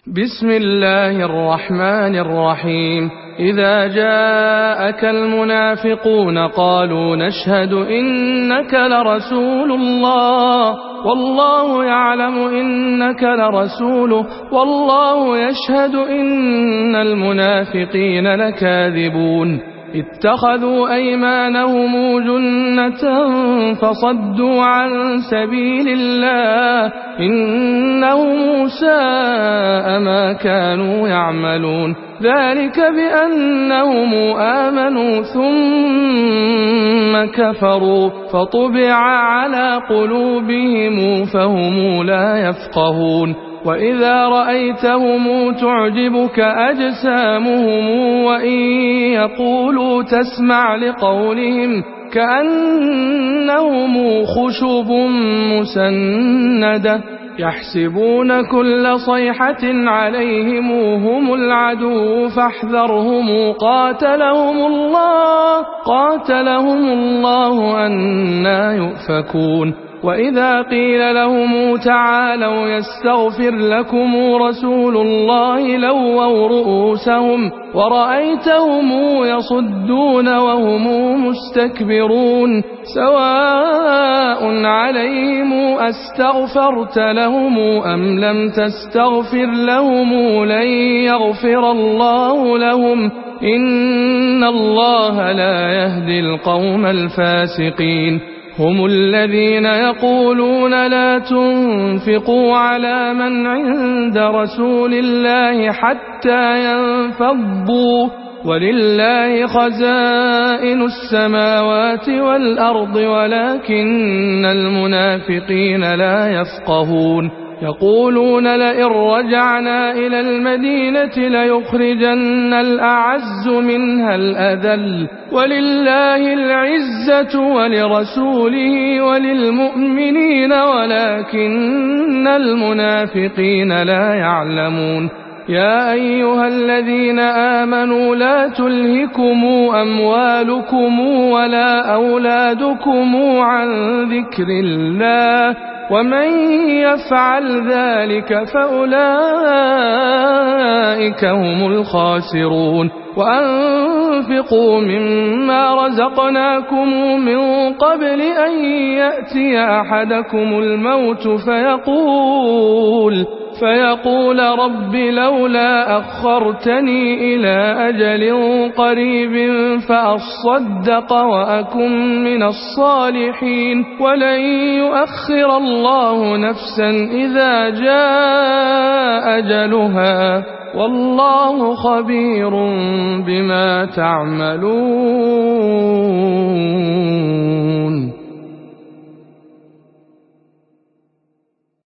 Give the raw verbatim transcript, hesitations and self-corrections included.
بسم الله الرحمن الرحيم. إذا جاءك المنافقون قالوا نشهد إنك لرسول الله والله يعلم إنك لرسوله والله يشهد إن المنافقين لكاذبون. اتخذوا أيمانهم جنة فصدوا عن سبيل الله إنهم ساء ما كانوا يعملون. ذلك بأنهم آمنوا ثم كفروا فطبع على قلوبهم فهم لا يفقهون. وإذا رأيتهم تعجبك أجسامهم وإن يقولوا تسمع لقولهم كأنهم خشب مسندة يحسبون كل صيحة عليهم هم العدو فاحذرهم قاتلهم الله قاتلهم الله أنى يؤفكون. وإذا قيل لهم تعالوا يستغفر لكم رسول الله لووا رؤوسهم ورأيتهم يصدون وهم مستكبرون. سواء عليهم أستغفرت لهم أم لم تستغفر لهم لن يغفر الله لهم إن الله لا يهدي القوم الفاسقين. هم الذين يقولون لا تنفقوا على من عند رسول الله حتى ينفضوا ولله خزائن السماوات والأرض ولكن المنافقين لا يفقهون. يقولون لئن رجعنا إلى المدينة ليخرجن الأعز منها الأذل ولله العزة ولرسوله وللمؤمنين ولكن المنافقين لا يعلمون. يا أيها الذين آمنوا لا تلهكم أموالكم ولا أولادكم عن ذكر الله ومن يفعل ذلك فأولئك هم الخاسرون. وأنفقوا مما رزقناكم من قبل أن يأتي أحدكم الموت فيقول فيقول رب لولا أخرتني إلى أجل قريب فأصدق وأكن من الصالحين ولن يؤخر الله نفسا إذا جاء أجلها والله خبير بما تعملون.